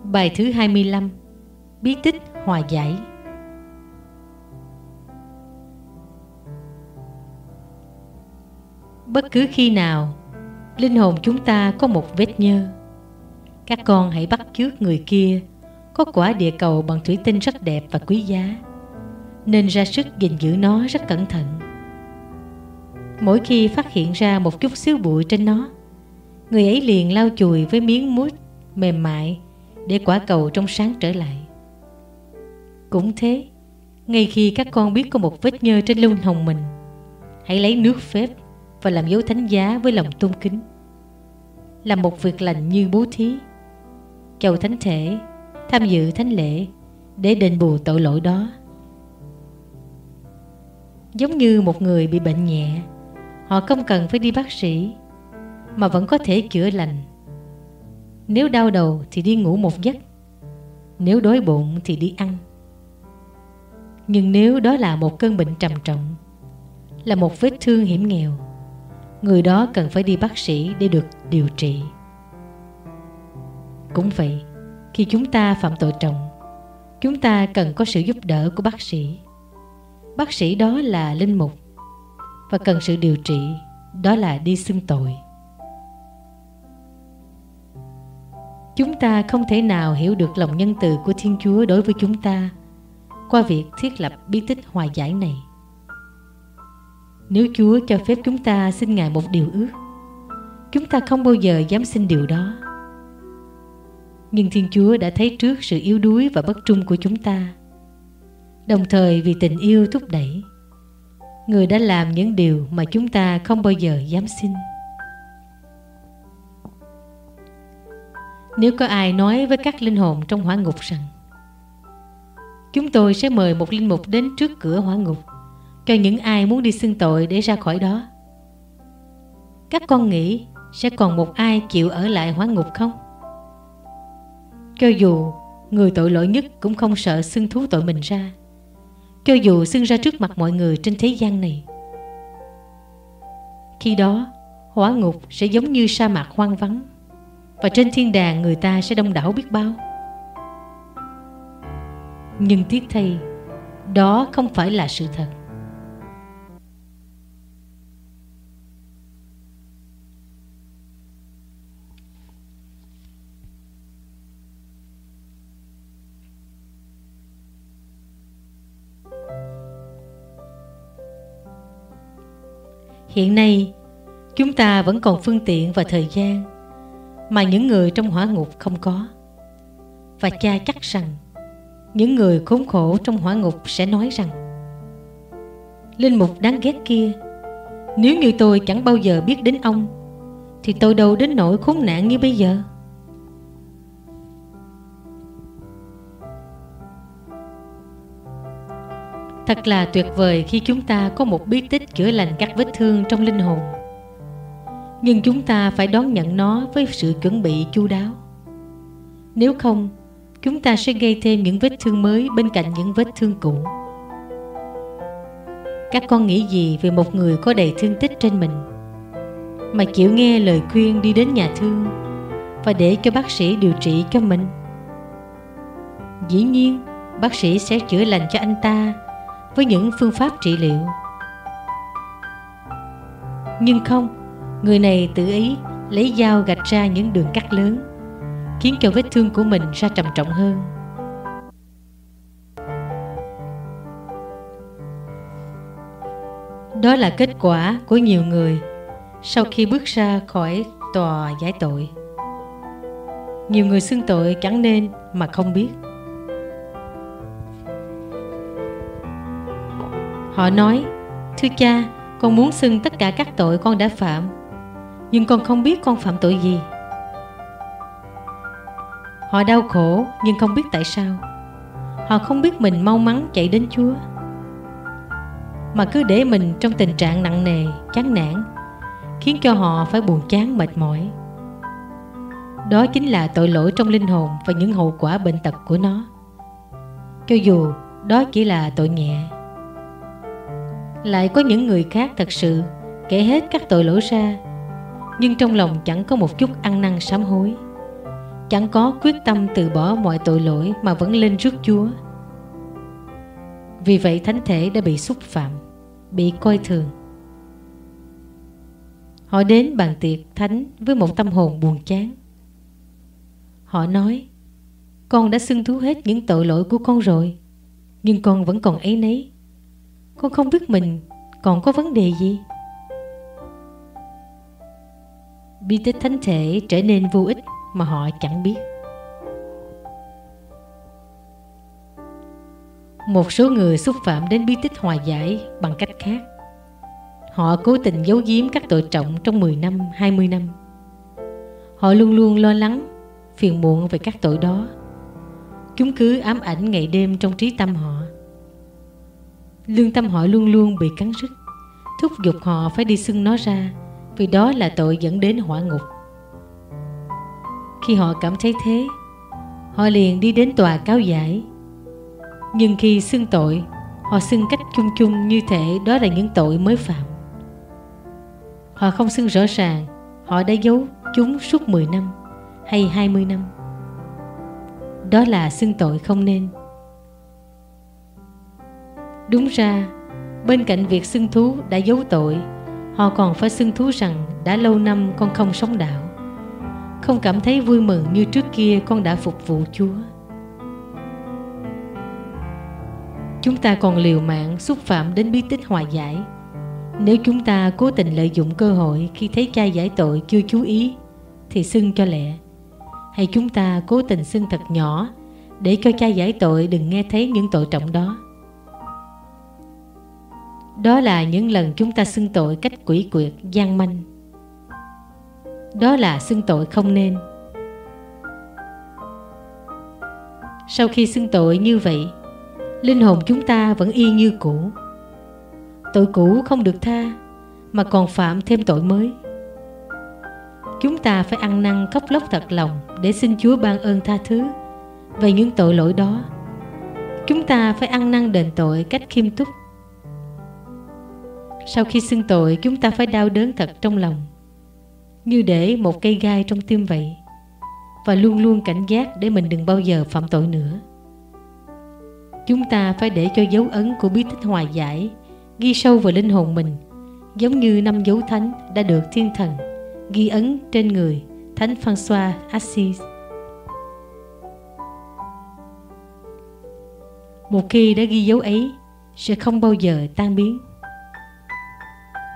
Bài thứ 25. Bí tích hòa giải. Bất cứ khi nào linh hồn chúng ta có một vết nhơ, các con hãy bắt chước người kia có quả địa cầu bằng thủy tinh rất đẹp và quý giá, nên ra sức gìn giữ nó rất cẩn thận. Mỗi khi phát hiện ra một chút xíu bụi trên nó, người ấy liền lau chùi với miếng mút mềm mại để quả cầu trong sáng trở lại. Cũng thế, ngay khi các con biết có một vết nhơ trên linh hồn mình, hãy lấy nước phép và làm dấu thánh giá với lòng tôn kính. Làm một việc lành như bố thí, chầu thánh thể, tham dự thánh lễ để đền bù tội lỗi đó. Giống như một người bị bệnh nhẹ, họ không cần phải đi bác sĩ mà vẫn có thể chữa lành. Nếu đau đầu thì đi ngủ một giấc, nếu đói bụng thì đi ăn. Nhưng nếu đó là một cơn bệnh trầm trọng, là một vết thương hiểm nghèo, người đó cần phải đi bác sĩ để được điều trị. Cũng vậy, khi chúng ta phạm tội trọng, chúng ta cần có sự giúp đỡ của bác sĩ. Bác sĩ đó là linh mục, và cần sự điều trị, đó là đi xưng tội. Chúng ta không thể nào hiểu được lòng nhân từ của Thiên Chúa đối với chúng ta qua việc thiết lập bí tích hòa giải này. Nếu Chúa cho phép chúng ta xin Ngài một điều ước, chúng ta không bao giờ dám xin điều đó. Nhưng Thiên Chúa đã thấy trước sự yếu đuối và bất trung của chúng ta. Đồng thời vì tình yêu thúc đẩy, Người đã làm những điều mà chúng ta không bao giờ dám xin. Nếu có ai nói với các linh hồn trong hỏa ngục rằng chúng tôi sẽ mời một linh mục đến trước cửa hỏa ngục cho những ai muốn đi xưng tội để ra khỏi đó, các con nghĩ sẽ còn một ai chịu ở lại hỏa ngục không? Cho dù người tội lỗi nhất cũng không sợ xưng thú tội mình ra, cho dù xưng ra trước mặt mọi người trên thế gian này. Khi đó, hỏa ngục sẽ giống như sa mạc hoang vắng, và trên thiên đàng người ta sẽ đông đảo biết bao. Nhưng tiếc thay, đó không phải là sự thật. Hiện nay, chúng ta vẫn còn phương tiện và thời gian mà những người trong hỏa ngục không có. Và cha chắc rằng những người khốn khổ trong hỏa ngục sẽ nói rằng: linh mục đáng ghét kia, nếu như tôi chẳng bao giờ biết đến ông thì tôi đâu đến nỗi khốn nạn như bây giờ. Thật là tuyệt vời khi chúng ta có một bí tích chữa lành các vết thương trong linh hồn. Nhưng chúng ta phải đón nhận nó với sự chuẩn bị chu đáo. Nếu không, chúng ta sẽ gây thêm những vết thương mới bên cạnh những vết thương cũ. Các con nghĩ gì về một người có đầy thương tích trên mình mà chịu nghe lời khuyên đi đến nhà thương và để cho bác sĩ điều trị cho mình? Dĩ nhiên, bác sĩ sẽ chữa lành cho anh ta với những phương pháp trị liệu. Nhưng không, người này tự ý lấy dao gạch ra những đường cắt lớn, khiến cho vết thương của mình ra trầm trọng hơn. Đó là kết quả của nhiều người sau khi bước ra khỏi tòa giải tội. Nhiều người xưng tội chẳng nên mà không biết. Họ nói: thưa cha, con muốn xưng tất cả các tội con đã phạm, nhưng con không biết con phạm tội gì. Họ đau khổ nhưng không biết tại sao. Họ không biết mình mau mắn chạy đến Chúa, mà cứ để mình trong tình trạng nặng nề, chán nản, khiến cho họ phải buồn chán mệt mỏi. Đó chính là tội lỗi trong linh hồn và những hậu quả bệnh tật của nó, cho dù đó chỉ là tội nhẹ. Lại có những người khác thật sự kể hết các tội lỗi ra, nhưng trong lòng chẳng có một chút ăn năn sám hối, chẳng có quyết tâm từ bỏ mọi tội lỗi mà vẫn lên rước Chúa. Vì vậy thánh thể đã bị xúc phạm, bị coi thường. Họ đến bàn tiệc thánh với một tâm hồn buồn chán. Họ nói: con đã xưng thú hết những tội lỗi của con rồi, nhưng con vẫn còn áy náy. Con không biết mình còn có vấn đề gì. Bí tích thánh thể trở nên vô ích mà họ chẳng biết. Một số người xúc phạm đến bí tích hòa giải bằng cách khác. Họ cố tình giấu giếm các tội trọng trong 10 năm, 20 năm. Họ luôn luôn lo lắng, phiền muộn về các tội đó. Chúng cứ ám ảnh ngày đêm trong trí tâm họ. Lương tâm họ luôn luôn bị cắn rứt, thúc giục họ phải đi xưng nó ra, vì đó là tội dẫn đến hỏa ngục. Khi họ cảm thấy thế, họ liền đi đến tòa cáo giải. Nhưng khi xưng tội, họ xưng cách chung chung như thể đó là những tội mới phạm. Họ không xưng rõ ràng họ đã giấu chúng suốt 10 năm hay 20 năm. Đó là xưng tội không nên. Đúng ra, bên cạnh việc xưng thú đã giấu tội, họ còn phải xưng thú rằng đã lâu năm con không sống đạo, không cảm thấy vui mừng như trước kia con đã phục vụ Chúa. Chúng ta còn liều mạng xúc phạm đến bí tích hòa giải. Nếu chúng ta cố tình lợi dụng cơ hội khi thấy cha giải tội chưa chú ý thì xưng cho lẹ, hay chúng ta cố tình xưng thật nhỏ để cho cha giải tội đừng nghe thấy những tội trọng đó. Đó là những lần chúng ta xưng tội cách quỷ quyệt, gian manh. Đó là xưng tội không nên. Sau khi xưng tội như vậy, linh hồn chúng ta vẫn y như cũ. Tội cũ không được tha, mà còn phạm thêm tội mới. Chúng ta phải ăn năn khóc lóc thật lòng để xin Chúa ban ơn tha thứ về những tội lỗi đó. Chúng ta phải ăn năn đền tội cách khiêm túc. Sau khi xưng tội, chúng ta phải đau đớn thật trong lòng, như để một cây gai trong tim vậy, và luôn luôn cảnh giác để mình đừng bao giờ phạm tội nữa. Chúng ta phải để cho dấu ấn của bí tích hòa giải ghi sâu vào linh hồn mình, giống như 5 dấu thánh đã được thiên thần ghi ấn trên người Thánh François Assisi. Một khi đã ghi dấu ấy, sẽ không bao giờ tan biến.